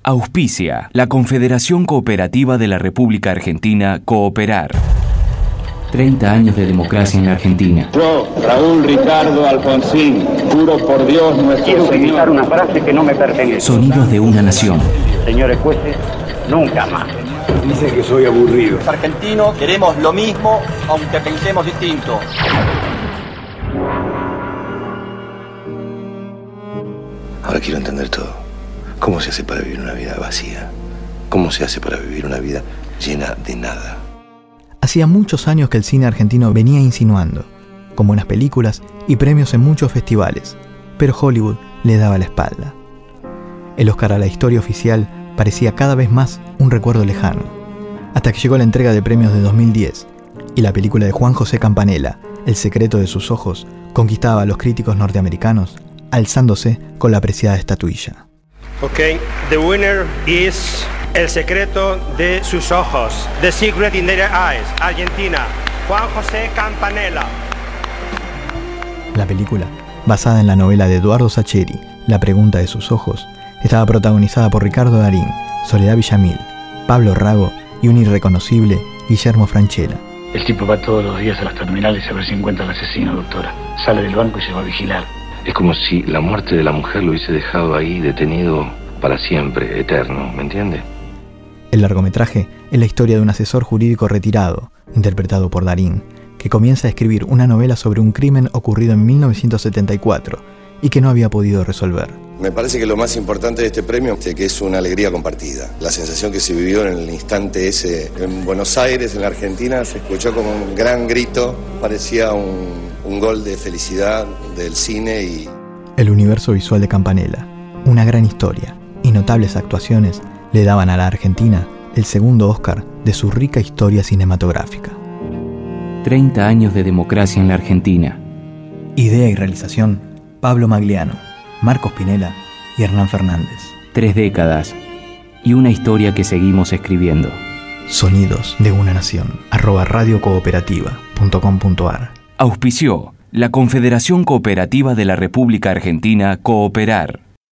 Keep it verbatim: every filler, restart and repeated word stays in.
Auspicia la Confederación Cooperativa de la República Argentina, Cooperar. treinta años de democracia en la Argentina. Yo, Raúl Ricardo Alfonsín, juro por Dios nuestro Quiero Señor. utilizar una frase que no me pertenece. Sonidos de una nación. Señores jueces, nunca más. Dicen que soy aburrido. Los argentinos queremos lo mismo, aunque pensemos distinto. Ahora quiero entender todo. ¿Cómo se hace para vivir una vida vacía? ¿Cómo se hace para vivir una vida llena de nada? Hacía muchos años que el cine argentino venía insinuando, con buenas películas y premios en muchos festivales, pero Hollywood le daba la espalda. El Oscar a la historia oficial parecía cada vez más un recuerdo lejano, hasta que llegó la entrega de premios de dos mil diez, y la película de Juan José Campanella, El secreto de sus ojos, conquistaba a los críticos norteamericanos, alzándose con la apreciada estatuilla. Okay, the winner is El secreto de sus ojos, The Secret in Their Eyes, Argentina, Juan José Campanella. La película, basada en la novela de Eduardo Sacheri, La pregunta de sus ojos, estaba protagonizada por Ricardo Darín, Soledad Villamil, Pablo Rago y un irreconocible Guillermo Francella. El tipo va todos los días a las terminales a ver si encuentra al asesino, doctora. Sale del banco y se va a vigilar. Es como si la muerte de la mujer lo hubiese dejado ahí detenido para siempre, eterno, ¿me entiende? El largometraje es la historia de un asesor jurídico retirado, interpretado por Darín, que comienza a escribir una novela sobre un crimen ocurrido en mil novecientos setenta y cuatro y que no había podido resolver. Me parece que lo más importante de este premio es que es una alegría compartida. La sensación que se vivió en el instante ese en Buenos Aires, en la Argentina, se escuchó como un gran grito, parecía un, un gol de felicidad del cine y... El universo visual de Campanella, una gran historia y notables actuaciones le daban a la Argentina el segundo Oscar de su rica historia cinematográfica. treinta años de democracia en la Argentina. Idea y realización, Pablo Magliano, Marcos Pinela y Hernán Fernández. Tres décadas y una historia que seguimos escribiendo. Sonidos de una nación, arroba radiocooperativa punto com punto ar. Auspició la Confederación Cooperativa de la República Argentina, Cooperar.